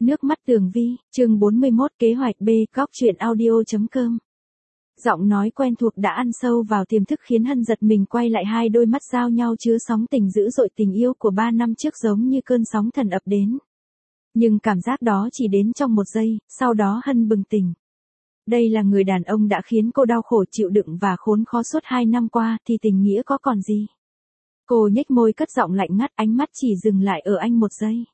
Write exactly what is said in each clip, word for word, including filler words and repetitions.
Nước mắt Tường Vi, chương bốn mươi mốt kế hoạch B, góc truyện audio.com. Giọng nói quen thuộc đã ăn sâu vào tiềm thức khiến Hân giật mình quay lại, hai đôi mắt giao nhau chứa sóng tình dữ dội, tình yêu của ba năm trước giống như cơn sóng thần ập đến. Nhưng cảm giác đó chỉ đến trong một giây, sau đó Hân bừng tỉnh. Đây là người đàn ông đã khiến cô đau khổ chịu đựng và khốn khó suốt hai năm qua, thì tình nghĩa có còn gì. Cô nhếch môi cất giọng lạnh ngắt, ánh mắt chỉ dừng lại ở anh một giây.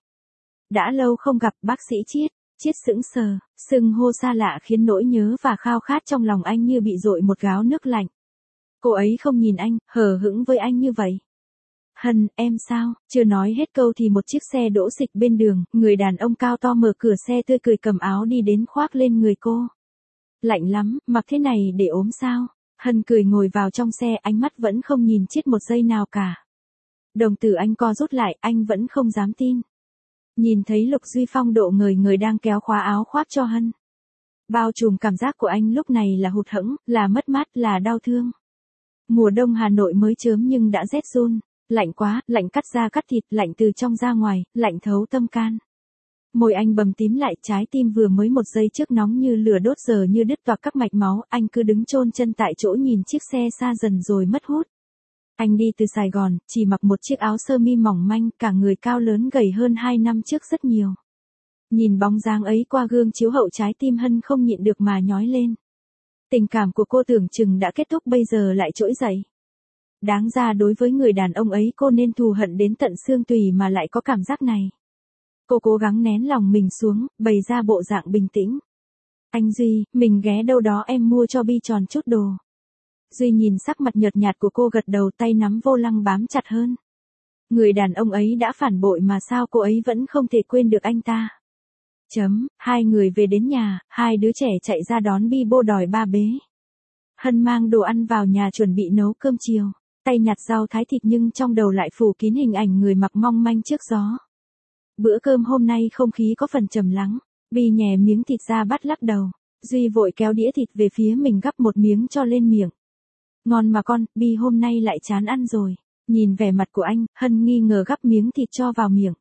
Đã lâu không gặp, bác sĩ Chiết. Chiết sững sờ, sưng hô xa lạ khiến nỗi nhớ và khao khát trong lòng anh như bị dội một gáo nước lạnh. Cô ấy không nhìn anh, hờ hững với anh như vậy. Hân, em sao? Chưa nói hết câu thì một chiếc xe đỗ xịch bên đường, người đàn ông cao to mở cửa xe tươi cười cầm áo đi đến khoác lên người cô. Lạnh lắm, mặc thế này để ốm sao? Hân cười ngồi vào trong xe, ánh mắt vẫn không nhìn Chiết một giây nào cả. Đồng tử anh co rút lại, anh vẫn không dám tin. Nhìn thấy Lục Duy Phong độ ngời ngời đang kéo khóa áo khoác cho Hân. Bao trùm cảm giác của anh lúc này là hụt hẫng, là mất mát, là đau thương. Mùa đông Hà Nội mới chớm nhưng đã rét run, lạnh quá, lạnh cắt da cắt thịt, lạnh từ trong ra ngoài, lạnh thấu tâm can. Môi anh bầm tím lại, trái tim vừa mới một giây trước nóng như lửa đốt giờ như đứt toạc các mạch máu, anh cứ đứng chôn chân tại chỗ nhìn chiếc xe xa dần rồi mất hút. Anh đi từ Sài Gòn, chỉ mặc một chiếc áo sơ mi mỏng manh, cả người cao lớn gầy hơn hai năm trước rất nhiều. Nhìn bóng dáng ấy qua gương chiếu hậu, trái tim Hân không nhịn được mà nhói lên. Tình cảm của cô tưởng chừng đã kết thúc bây giờ lại trỗi dậy. Đáng ra đối với người đàn ông ấy cô nên thù hận đến tận xương tủy mà lại có cảm giác này. Cô cố gắng nén lòng mình xuống, bày ra bộ dạng bình tĩnh. Anh Duy, mình ghé đâu đó em mua cho Bi Tròn chút đồ. Duy nhìn sắc mặt nhợt nhạt của cô gật đầu, tay nắm vô lăng bám chặt hơn. Người đàn ông ấy đã phản bội mà sao cô ấy vẫn không thể quên được anh ta. Chấm, hai người về đến nhà, hai đứa trẻ chạy ra đón Bi bô đòi ba bế. Hân mang đồ ăn vào nhà chuẩn bị nấu cơm chiều, tay nhặt rau thái thịt nhưng trong đầu lại phủ kín hình ảnh người mặc mong manh trước gió. Bữa cơm hôm nay không khí có phần trầm lắng, Bi nhè miếng thịt ra bắt lắc đầu. Duy vội kéo đĩa thịt về phía mình gắp một miếng cho lên miệng. Ngon mà con, Bi hôm nay lại chán ăn rồi. Nhìn vẻ mặt của anh, Hân nghi ngờ gắp miếng thịt cho vào miệng.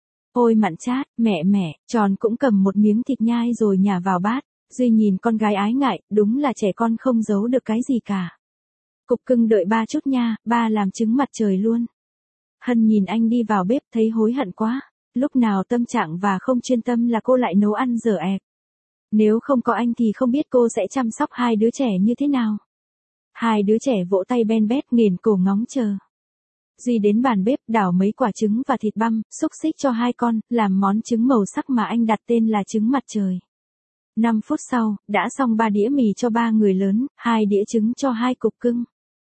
Ôi mặn chát, mẹ mẹ, Tròn cũng cầm một miếng thịt nhai rồi nhả vào bát. Duy nhìn con gái ái ngại, đúng là trẻ con không giấu được cái gì cả. Cục cưng đợi ba chút nha, ba làm trứng mặt trời luôn. Hân nhìn anh đi vào bếp thấy hối hận quá. Lúc nào tâm trạng và không chuyên tâm là cô lại nấu ăn dở ẹc. Nếu không có anh thì không biết cô sẽ chăm sóc hai đứa trẻ như thế nào. Hai đứa trẻ vỗ tay ben bét nghiền cổ ngóng chờ. Duy đến bàn bếp đảo mấy quả trứng và thịt băm, xúc xích cho hai con, làm món trứng màu sắc mà anh đặt tên là trứng mặt trời. Năm phút sau, đã xong ba đĩa mì cho ba người lớn, hai đĩa trứng cho hai cục cưng.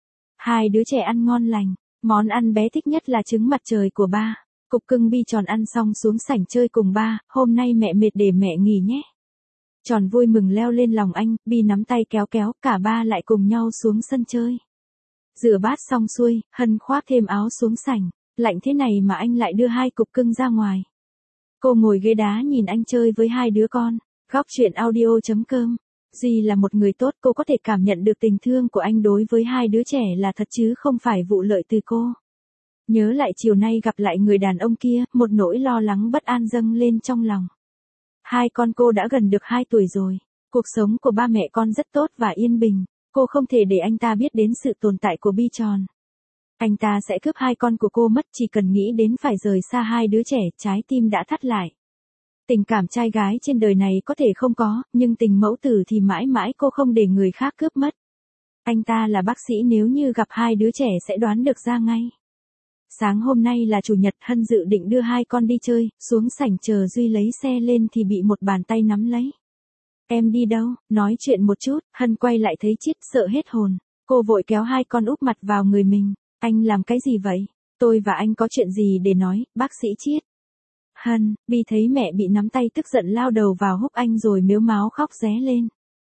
Hai đứa trẻ ăn ngon lành, món ăn bé thích nhất là trứng mặt trời của ba. Cục cưng Bi Tròn ăn xong xuống sảnh chơi cùng ba, hôm nay mẹ mệt để mẹ nghỉ nhé. Tròn vui mừng leo lên lòng anh, Bi nắm tay kéo kéo, cả ba lại cùng nhau xuống sân chơi. Rửa bát xong xuôi, Hân khoác thêm áo xuống sảnh, lạnh thế này mà anh lại đưa hai cục cưng ra ngoài. Cô ngồi ghế đá nhìn anh chơi với hai đứa con, góc truyện audio.com. Duy là một người tốt, cô có thể cảm nhận được tình thương của anh đối với hai đứa trẻ là thật chứ không phải vụ lợi từ cô. Nhớ lại chiều nay gặp lại người đàn ông kia, một nỗi lo lắng bất an dâng lên trong lòng. Hai con cô đã gần được hai tuổi rồi, cuộc sống của ba mẹ con rất tốt và yên bình, cô không thể để anh ta biết đến sự tồn tại của Bi Tròn. Anh ta sẽ cướp hai con của cô mất, chỉ cần nghĩ đến phải rời xa hai đứa trẻ, trái tim đã thắt lại. Tình cảm trai gái trên đời này có thể không có, nhưng tình mẫu tử thì mãi mãi cô không để người khác cướp mất. Anh ta là bác sĩ, nếu như gặp hai đứa trẻ sẽ đoán được ra ngay. Sáng hôm nay là chủ nhật, Hân dự định đưa hai con đi chơi, xuống sảnh chờ Duy lấy xe lên thì bị một bàn tay nắm lấy. Em đi đâu? Nói chuyện một chút. Hân quay lại thấy Chiết, sợ hết hồn. Cô vội kéo hai con úp mặt vào người mình. Anh làm cái gì vậy? Tôi và anh có chuyện gì để nói, bác sĩ Chiết. Hân, Bi thấy mẹ bị nắm tay tức giận lao đầu vào húc anh rồi mếu máo khóc ré lên.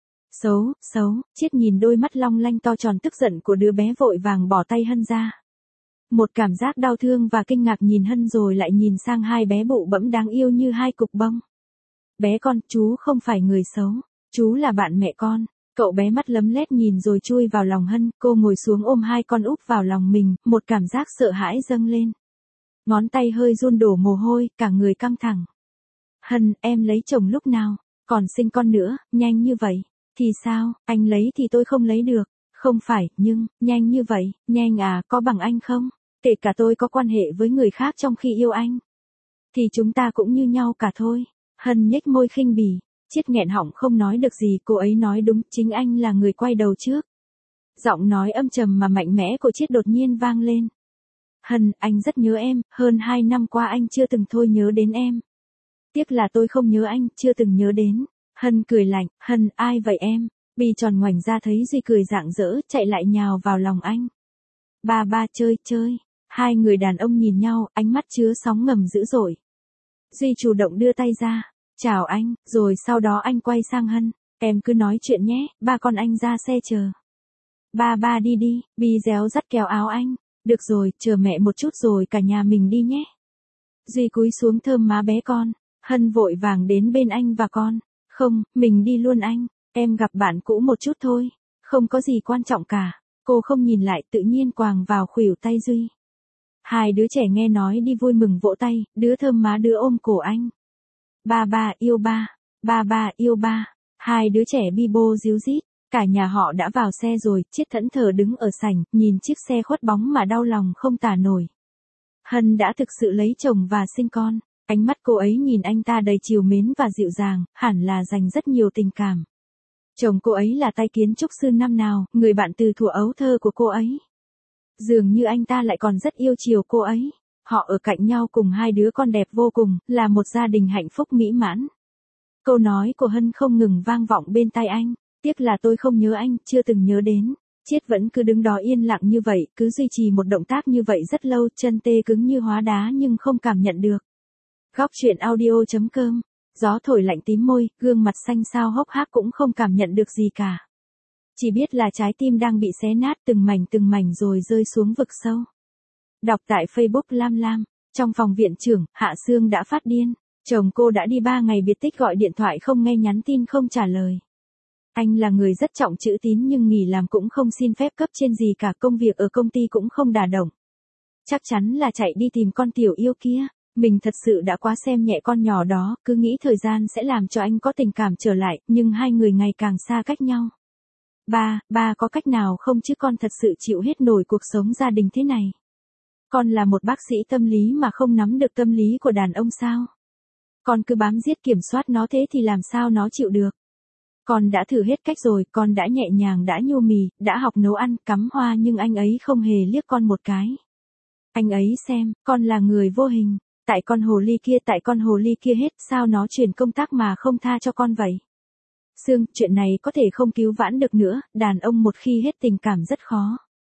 Xấu, xấu, Chiết nhìn đôi mắt long lanh to tròn tức giận của đứa bé vội vàng bỏ tay Hân ra. Một cảm giác đau thương và kinh ngạc nhìn Hân rồi lại nhìn sang hai bé bụ bẫm đáng yêu như hai cục bông. Bé con, chú không phải người xấu, chú là bạn mẹ con. Cậu bé mắt lấm lét nhìn rồi chui vào lòng Hân, cô ngồi xuống ôm hai con úp vào lòng mình, một cảm giác sợ hãi dâng lên. Ngón tay hơi run đổ mồ hôi, cả người căng thẳng. Hân, em lấy chồng lúc nào? Còn sinh con nữa, nhanh như vậy. Thì sao, anh lấy thì tôi không lấy được. Không phải, nhưng, nhanh như vậy, nhanh à, có bằng anh không? Kể cả tôi có quan hệ với người khác trong khi yêu anh. Thì chúng ta cũng như nhau cả thôi. Hân nhếch môi khinh bỉ. Chiết nghẹn họng không nói được gì, cô ấy nói đúng, chính anh là người quay đầu trước. Giọng nói âm trầm mà mạnh mẽ của Chiết đột nhiên vang lên. Hân, anh rất nhớ em, hơn hai năm qua anh chưa từng thôi nhớ đến em. Tiếc là tôi không nhớ anh, chưa từng nhớ đến. Hân cười lạnh, Hân, ai vậy em? Bì tròn ngoảnh ra thấy Duy cười rạng rỡ, chạy lại nhào vào lòng anh. Ba ba chơi, chơi. Hai người đàn ông nhìn nhau, ánh mắt chứa sóng ngầm dữ dội. Duy chủ động đưa tay ra. Chào anh, rồi sau đó anh quay sang Hân. Em cứ nói chuyện nhé, ba con anh ra xe chờ. Ba ba đi đi, Bì réo dắt kéo áo anh. Được rồi, chờ mẹ một chút rồi cả nhà mình đi nhé. Duy cúi xuống thơm má bé con. Hân vội vàng đến bên anh và con. Không, mình đi luôn anh. Em gặp bạn cũ một chút thôi. Không có gì quan trọng cả. Cô không nhìn lại, tự nhiên quàng vào khuỷu tay Duy. Hai đứa trẻ nghe nói đi vui mừng vỗ tay, đứa thơm má đứa ôm cổ anh. Ba ba yêu ba, ba ba yêu ba. Hai đứa trẻ bi bô díu dít. Cả nhà họ đã vào xe rồi, Chiết thẫn thờ đứng ở sảnh, nhìn chiếc xe khuất bóng mà đau lòng không tả nổi. Hân đã thực sự lấy chồng và sinh con. Ánh mắt cô ấy nhìn anh ta đầy trìu mến và dịu dàng, hẳn là dành rất nhiều tình cảm. Chồng cô ấy là tay kiến trúc sư năm nào, người bạn từ thuở ấu thơ của cô ấy. Dường như anh ta lại còn rất yêu chiều cô ấy. Họ ở cạnh nhau cùng hai đứa con đẹp vô cùng, là một gia đình hạnh phúc mỹ mãn. Câu nói của Hân không ngừng vang vọng bên tai anh. Tiếc là tôi không nhớ anh, chưa từng nhớ đến. Chiết vẫn cứ đứng đó yên lặng như vậy, cứ duy trì một động tác như vậy rất lâu, chân tê cứng như hóa đá nhưng không cảm nhận được. Góc truyện audio chấm com. Gió thổi lạnh tím môi, gương mặt xanh xao hốc hác cũng không cảm nhận được gì cả. Chỉ biết là trái tim đang bị xé nát từng mảnh từng mảnh rồi rơi xuống vực sâu. Đọc tại Facebook Lam Lam. Trong phòng viện trưởng, Hạ Sương đã phát điên. Chồng cô đã đi ba ngày biệt tích, gọi điện thoại không nghe, nhắn tin không trả lời. Anh là người rất trọng chữ tín nhưng nghỉ làm cũng không xin phép cấp trên gì cả, công việc ở công ty cũng không đả động. Chắc chắn là chạy đi tìm con tiểu yêu kia. Mình thật sự đã quá xem nhẹ con nhỏ đó, cứ nghĩ thời gian sẽ làm cho anh có tình cảm trở lại, nhưng hai người ngày càng xa cách nhau. Ba, ba có cách nào không chứ, con thật sự chịu hết nổi cuộc sống gia đình thế này. Con là một bác sĩ tâm lý mà không nắm được tâm lý của đàn ông sao? Con cứ bám giết kiểm soát nó thế thì làm sao nó chịu được? Con đã thử hết cách rồi, con đã nhẹ nhàng, đã nhu mì, đã học nấu ăn, cắm hoa nhưng anh ấy không hề liếc con một cái. Anh ấy xem, con là người vô hình. Tại con hồ ly kia, tại con hồ ly kia hết, sao nó chuyển công tác mà không tha cho con vậy? Sương, chuyện này có thể không cứu vãn được nữa, đàn ông một khi hết tình cảm rất khó.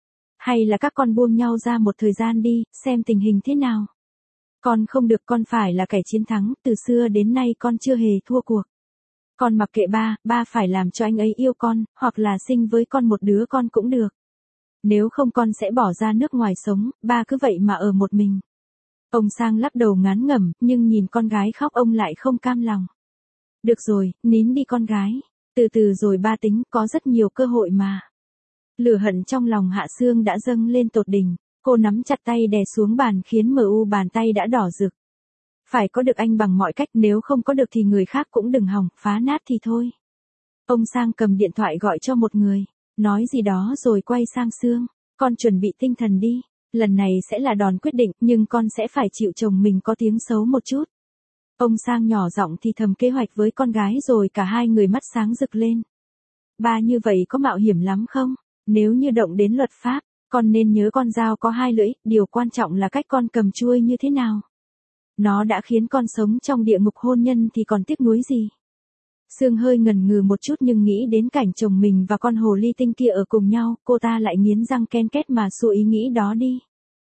Hay là các con buông nhau ra một thời gian đi, xem tình hình thế nào. Con không được, con phải là kẻ chiến thắng, từ xưa đến nay con chưa hề thua cuộc. Con mặc kệ ba, ba phải làm cho anh ấy yêu con, hoặc là sinh với con một đứa con cũng được. Nếu không con sẽ bỏ ra nước ngoài sống, ba cứ vậy mà ở một mình. Ông Sang lắc đầu ngán ngẩm, nhưng nhìn con gái khóc ông lại không cam lòng. Được rồi, nín đi con gái. Từ từ rồi ba tính, có rất nhiều cơ hội mà. Lửa hận trong lòng Hạ Sương đã dâng lên tột đỉnh. Cô nắm chặt tay đè xuống bàn khiến mờ u bàn tay đã đỏ rực. Phải có được anh bằng mọi cách, nếu không có được thì người khác cũng đừng hòng, phá nát thì thôi. Ông Sang cầm điện thoại gọi cho một người. Nói gì đó rồi quay sang Sương. Con chuẩn bị tinh thần đi. Lần này sẽ là đòn quyết định, nhưng con sẽ phải chịu chồng mình có tiếng xấu một chút. Ông Sang nhỏ giọng thì thầm kế hoạch với con gái rồi cả hai người mắt sáng rực lên. Ba, như vậy có mạo hiểm lắm không? Nếu như động đến luật pháp, con nên nhớ con dao có hai lưỡi, điều quan trọng là cách con cầm chuôi như thế nào. Nó đã khiến con sống trong địa ngục hôn nhân thì còn tiếc nuối gì. Sương hơi ngần ngừ một chút nhưng nghĩ đến cảnh chồng mình và con hồ ly tinh kia ở cùng nhau, cô ta lại nghiến răng ken két mà xua ý nghĩ đó đi.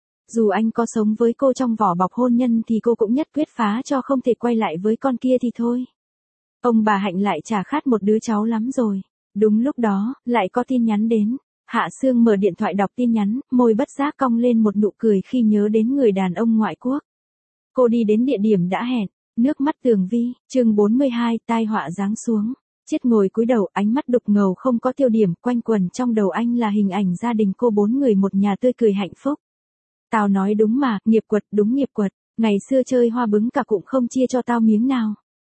Dù anh có sống với cô trong vỏ bọc hôn nhân thì cô cũng nhất quyết phá cho không thể quay lại với con kia thì thôi. Ông bà Hạnh lại chả khát một đứa cháu lắm rồi. Đúng lúc đó, lại có tin nhắn đến. Hạ Sương mở điện thoại đọc tin nhắn, môi bất giác cong lên một nụ cười khi nhớ đến người đàn ông ngoại quốc. Cô đi đến địa điểm đã hẹn. Nước mắt Tường Vi, chương bốn mươi hai, tai họa giáng xuống. Chiết ngồi cúi đầu, ánh mắt đục ngầu không có tiêu điểm, quanh quẩn trong đầu anh là hình ảnh gia đình cô bốn người một nhà tươi cười hạnh phúc. Tao nói đúng mà, nghiệp quật, đúng nghiệp quật, ngày xưa chơi hoa bứng cả cũng không chia cho tao miếng nào.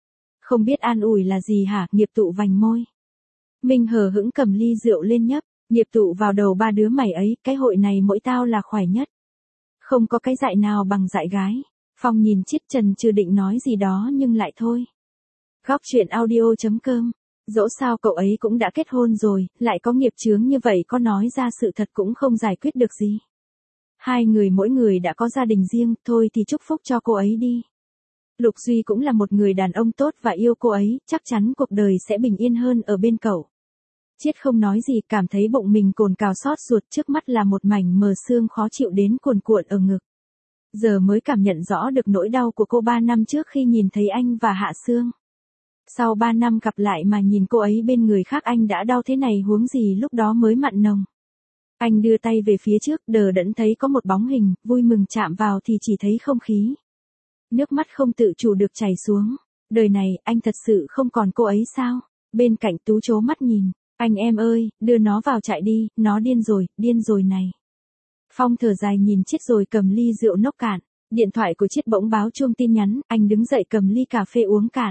Không biết an ủi là gì hả, Nghiệp Tụ vành môi. Minh hờ hững cầm ly rượu lên nhấp, Nghiệp Tụ vào đầu ba đứa mày ấy, cái hội này mỗi tao là khỏe nhất. Không có cái dại nào bằng dại gái. Phong nhìn Chiết Trần chưa định nói gì đó nhưng lại thôi. Góc chuyện audio chấm com. Dẫu sao cậu ấy cũng đã kết hôn rồi, lại có nghiệp chướng như vậy, có nói ra sự thật cũng không giải quyết được gì. Hai người mỗi người đã có gia đình riêng, thôi thì chúc phúc cho cô ấy đi. Lục Duy cũng là một người đàn ông tốt và yêu cô ấy, chắc chắn cuộc đời sẽ bình yên hơn ở bên cậu. Chiết không nói gì, cảm thấy bụng mình cồn cào xót ruột, trước mắt là một mảnh mờ sương khó chịu đến cuồn cuộn ở ngực. Giờ mới cảm nhận rõ được nỗi đau của cô ba năm trước khi nhìn thấy anh và Hạ Sương. Sau ba năm gặp lại mà nhìn cô ấy bên người khác anh đã đau thế này, huống gì lúc đó mới mặn nồng. Anh đưa tay về phía trước, đờ đẫn thấy có một bóng hình, vui mừng chạm vào thì chỉ thấy không khí. Nước mắt không tự chủ được chảy xuống. Đời này, anh thật sự không còn cô ấy sao? Bên cạnh Tú trố mắt nhìn. Anh em ơi, đưa nó vào trại đi, nó điên rồi, điên rồi này. Phong thở dài nhìn Chiết rồi cầm ly rượu nốc cạn. Điện thoại của Chiết bỗng báo chuông tin nhắn, anh đứng dậy cầm ly cà phê uống cạn.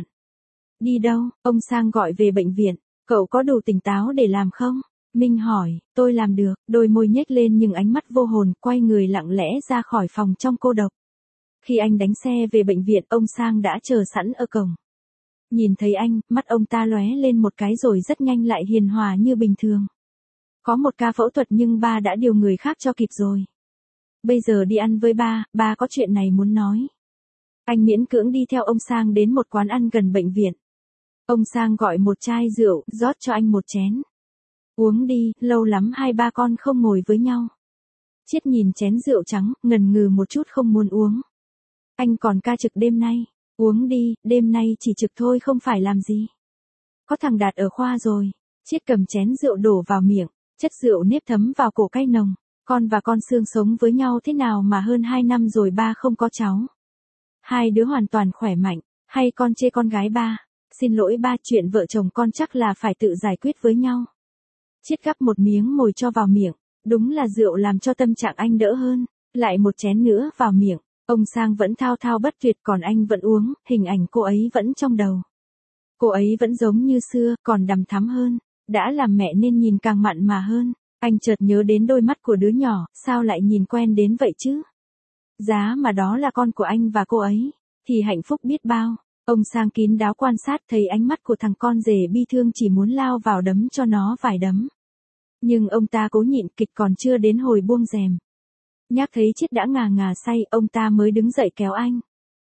Đi đâu? Ông Sang gọi về bệnh viện. Cậu có đủ tỉnh táo để làm không? Minh hỏi, tôi làm được, đôi môi nhếch lên nhưng ánh mắt vô hồn, quay người lặng lẽ ra khỏi phòng trong cô độc. Khi anh đánh xe về bệnh viện, ông Sang đã chờ sẵn ở cổng. Nhìn thấy anh, mắt ông ta lóe lên một cái rồi rất nhanh lại hiền hòa như bình thường. Có một ca phẫu thuật nhưng ba đã điều người khác cho kịp rồi. Bây giờ đi ăn với ba, ba có chuyện này muốn nói. Anh miễn cưỡng đi theo ông Sang đến một quán ăn gần bệnh viện. Ông Sang gọi một chai rượu, rót cho anh một chén. Uống đi, lâu lắm hai ba con không ngồi với nhau. Chiết nhìn chén rượu trắng, ngần ngừ một chút không muốn uống. Anh còn ca trực đêm nay. Uống đi, đêm nay chỉ trực thôi không phải làm gì. Có thằng Đạt ở khoa rồi. Chiết cầm chén rượu đổ vào miệng, chất rượu nếp thấm vào cổ cay nồng. Con và con Sương sống với nhau thế nào mà hơn hai năm rồi ba không có cháu. Hai đứa hoàn toàn khỏe mạnh, hay con chê con gái ba. Xin lỗi ba, chuyện vợ chồng con chắc là phải tự giải quyết với nhau. Chiết gắp một miếng mồi cho vào miệng, đúng là rượu làm cho tâm trạng anh đỡ hơn. Lại một chén nữa vào miệng. Ông Sang vẫn thao thao bất tuyệt còn anh vẫn uống, hình ảnh cô ấy vẫn trong đầu. Cô ấy vẫn giống như xưa, còn đằm thắm hơn. Đã làm mẹ nên nhìn càng mặn mà hơn. Anh chợt nhớ đến đôi mắt của đứa nhỏ, sao lại nhìn quen đến vậy chứ? Giá mà đó là con của anh và cô ấy, thì hạnh phúc biết bao. Ông Sang kín đáo quan sát thấy ánh mắt của thằng con rể bi thương chỉ muốn lao vào đấm cho nó vài đấm. Nhưng ông ta cố nhịn, kịch còn chưa đến hồi buông rèm. Nhắc thấy Chiết đã ngà ngà say, ông ta mới đứng dậy kéo anh.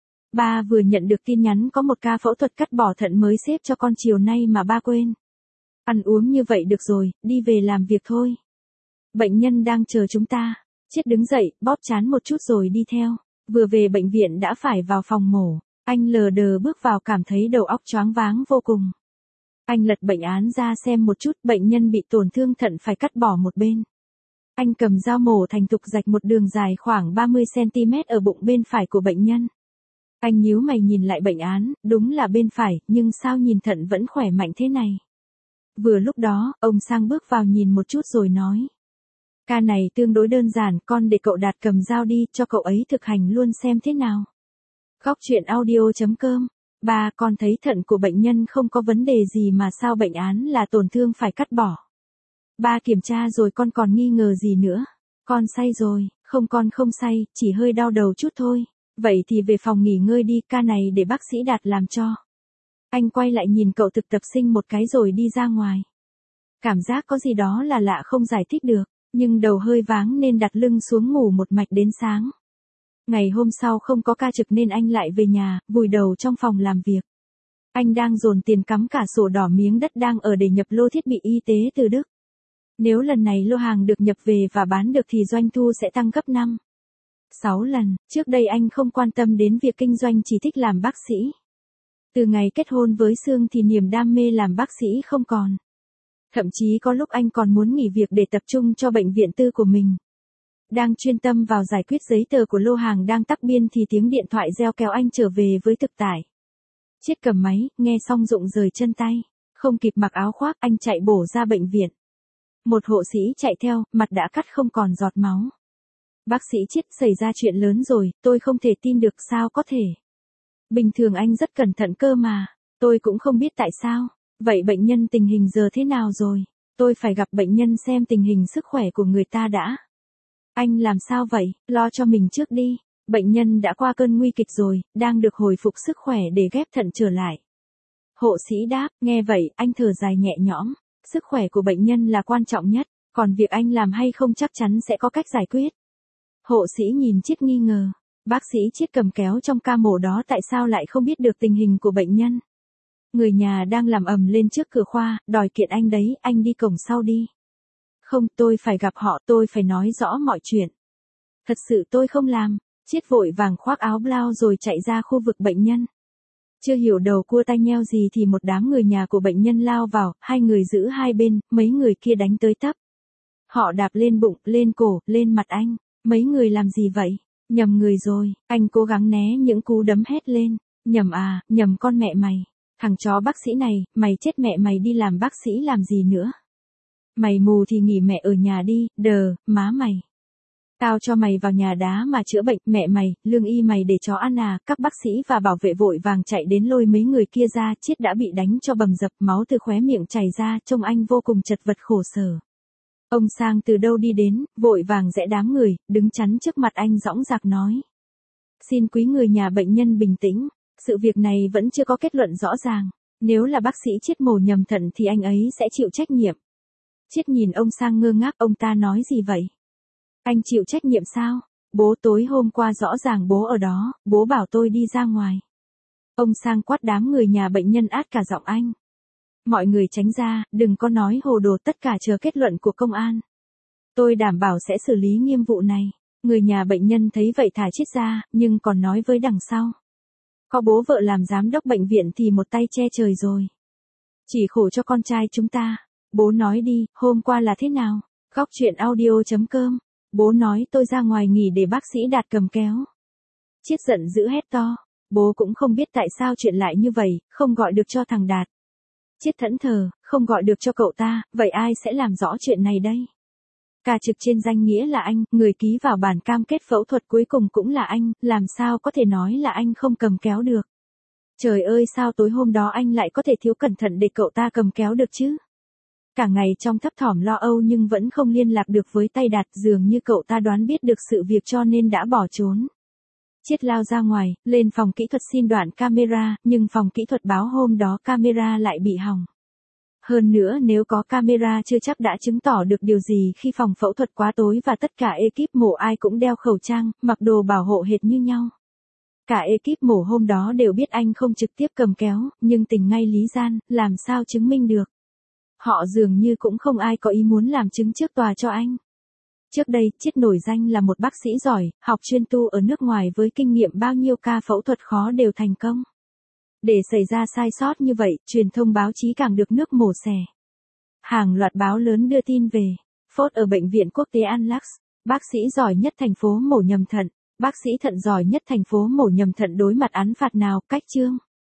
Ba vừa nhận được tin nhắn có một ca phẫu thuật cắt bỏ thận mới xếp cho con chiều nay mà ba quên. Ăn uống như vậy được rồi, đi về làm việc thôi. Bệnh nhân đang chờ chúng ta. Chiết đứng dậy, bóp trán một chút rồi đi theo. Vừa về bệnh viện đã phải vào phòng mổ. Anh lờ đờ bước vào cảm thấy đầu óc choáng váng vô cùng. Anh lật bệnh án ra xem một chút, bệnh nhân bị tổn thương thận phải cắt bỏ một bên. Anh cầm dao mổ thành thục rạch một đường dài khoảng ba mươi xăng ti mét ở bụng bên phải của bệnh nhân. Anh nhíu mày nhìn lại bệnh án, đúng là bên phải, nhưng sao nhìn thận vẫn khỏe mạnh thế này. Vừa lúc đó, ông Sang bước vào nhìn một chút rồi nói. Ca này tương đối đơn giản, con để cậu Đạt cầm dao đi, cho cậu ấy thực hành luôn xem thế nào. Góc chuyện audio chấm com. Ba, con thấy thận của bệnh nhân không có vấn đề gì mà sao bệnh án là tổn thương phải cắt bỏ. Ba kiểm tra rồi con còn nghi ngờ gì nữa. Con say rồi, không con không say, chỉ hơi đau đầu chút thôi. Vậy thì về phòng nghỉ ngơi đi, ca này để bác sĩ Đạt làm cho. Anh quay lại nhìn cậu thực tập sinh một cái rồi đi ra ngoài. Cảm giác có gì đó là lạ không giải thích được, nhưng đầu hơi váng nên đặt lưng xuống ngủ một mạch đến sáng. Ngày hôm sau không có ca trực nên anh lại về nhà, vùi đầu trong phòng làm việc. Anh đang dồn tiền cắm cả sổ đỏ miếng đất đang ở để nhập lô thiết bị y tế từ Đức. Nếu lần này lô hàng được nhập về và bán được thì doanh thu sẽ tăng gấp năm, sáu lần. Trước đây anh không quan tâm đến việc kinh doanh, chỉ thích làm bác sĩ. Từ ngày kết hôn với Sương thì niềm đam mê làm bác sĩ không còn. Thậm chí có lúc anh còn muốn nghỉ việc để tập trung cho bệnh viện tư của mình. Đang chuyên tâm vào giải quyết giấy tờ của lô hàng đang tắc biên thì tiếng điện thoại reo kéo anh trở về với thực tại. Chiết cầm máy, nghe xong rụng rời chân tay. Không kịp mặc áo khoác, anh chạy bổ ra bệnh viện. Một hộ sĩ chạy theo, mặt đã cắt không còn giọt máu. Bác sĩ Chiết, xảy ra chuyện lớn rồi, tôi không thể tin được, sao có thể. Bình thường anh rất cẩn thận cơ mà. Tôi cũng không biết tại sao. Vậy bệnh nhân tình hình giờ thế nào rồi? Tôi phải gặp bệnh nhân xem tình hình sức khỏe của người ta đã. Anh làm sao vậy? Lo cho mình trước đi. Bệnh nhân đã qua cơn nguy kịch rồi, đang được hồi phục sức khỏe để ghép thận trở lại. Hộ sĩ đáp, nghe vậy, anh thở dài nhẹ nhõm. Sức khỏe của bệnh nhân là quan trọng nhất, còn việc anh làm hay không chắc chắn sẽ có cách giải quyết. Hộ sĩ nhìn Chiết nghi ngờ. Bác sĩ Chiết cầm kéo trong ca mổ đó tại sao lại không biết được tình hình của bệnh nhân? Người nhà đang làm ầm lên trước cửa khoa, đòi kiện anh đấy, anh đi cổng sau đi. Không, tôi phải gặp họ, tôi phải nói rõ mọi chuyện. Thật sự tôi không làm. Chiết vội vàng khoác áo blau rồi chạy ra khu vực bệnh nhân. Chưa hiểu đầu cua tai nheo gì thì một đám người nhà của bệnh nhân lao vào, hai người giữ hai bên, mấy người kia đánh tới tấp. Họ đạp lên bụng, lên cổ, lên mặt anh. Mấy người làm gì vậy? Nhầm người rồi, anh cố gắng né những cú đấm hét lên. Nhầm à, nhầm con mẹ mày. Thằng chó bác sĩ này, mày chết mẹ mày đi làm bác sĩ làm gì nữa? Mày mù thì nghỉ mẹ ở nhà đi, đờ, má mày. Tao cho mày vào nhà đá mà chữa bệnh, mẹ mày, lương y mày để chó ăn à, các bác sĩ và bảo vệ vội vàng chạy đến lôi mấy người kia ra, Chiết đã bị đánh cho bầm dập, máu từ khóe miệng chảy ra, trông anh vô cùng chật vật khổ sở. Ông Sang từ đâu đi đến, vội vàng rẽ đám người, đứng chắn trước mặt anh dõng dạc nói. Xin quý người nhà bệnh nhân bình tĩnh, sự việc này vẫn chưa có kết luận rõ ràng, nếu là bác sĩ Chiết mổ nhầm thận thì anh ấy sẽ chịu trách nhiệm. Chiết nhìn ông Sang ngơ ngác, ông ta nói gì vậy? Anh chịu trách nhiệm sao? Bố tối hôm qua rõ ràng bố ở đó, bố bảo tôi đi ra ngoài. Ông Sang quát đám người nhà bệnh nhân át cả giọng anh. Mọi người tránh ra, đừng có nói hồ đồ, tất cả chờ kết luận của công an. Tôi đảm bảo sẽ xử lý nghiêm vụ này. Người nhà bệnh nhân thấy vậy thả Chiết ra, nhưng còn nói với đằng sau. Có bố vợ làm giám đốc bệnh viện thì một tay che trời rồi. Chỉ khổ cho con trai chúng ta. Bố nói đi, hôm qua là thế nào? Góc chuyện audio chấm com. Bố nói tôi ra ngoài nghỉ để bác sĩ Đạt cầm kéo. Chiết giận dữ hét to. Bố cũng không biết tại sao chuyện lại như vậy, không gọi được cho thằng Đạt. Chiết thẫn thờ, không gọi được cho cậu ta, vậy ai sẽ làm rõ chuyện này đây? Cả trực trên danh nghĩa là anh, người ký vào bản cam kết phẫu thuật cuối cùng cũng là anh, làm sao có thể nói là anh không cầm kéo được? Trời ơi, sao tối hôm đó anh lại có thể thiếu cẩn thận để cậu ta cầm kéo được chứ? Cả ngày trong thấp thỏm lo âu nhưng vẫn không liên lạc được với tay Đạt, dường như cậu ta đoán biết được sự việc cho nên đã bỏ trốn. Chiết lao ra ngoài, lên phòng kỹ thuật xin đoạn camera, nhưng phòng kỹ thuật báo hôm đó camera lại bị hỏng. Hơn nữa nếu có camera chưa chắc đã chứng tỏ được điều gì khi phòng phẫu thuật quá tối và tất cả ekip mổ ai cũng đeo khẩu trang, mặc đồ bảo hộ hệt như nhau. Cả ekip mổ hôm đó đều biết anh không trực tiếp cầm kéo, nhưng tình ngay lý gian, làm sao chứng minh được. Họ dường như cũng không ai có ý muốn làm chứng trước tòa cho anh. Trước đây, Chiết nổi danh là một bác sĩ giỏi, học chuyên tu ở nước ngoài với kinh nghiệm bao nhiêu ca phẫu thuật khó đều thành công. Để xảy ra sai sót như vậy, truyền thông báo chí càng được nước mổ xẻ. Hàng loạt báo lớn đưa tin về, phốt ở bệnh viện quốc tế Anlax, bác sĩ giỏi nhất thành phố mổ nhầm thận, bác sĩ thận giỏi nhất thành phố mổ nhầm thận đối mặt án phạt nào, cách chương.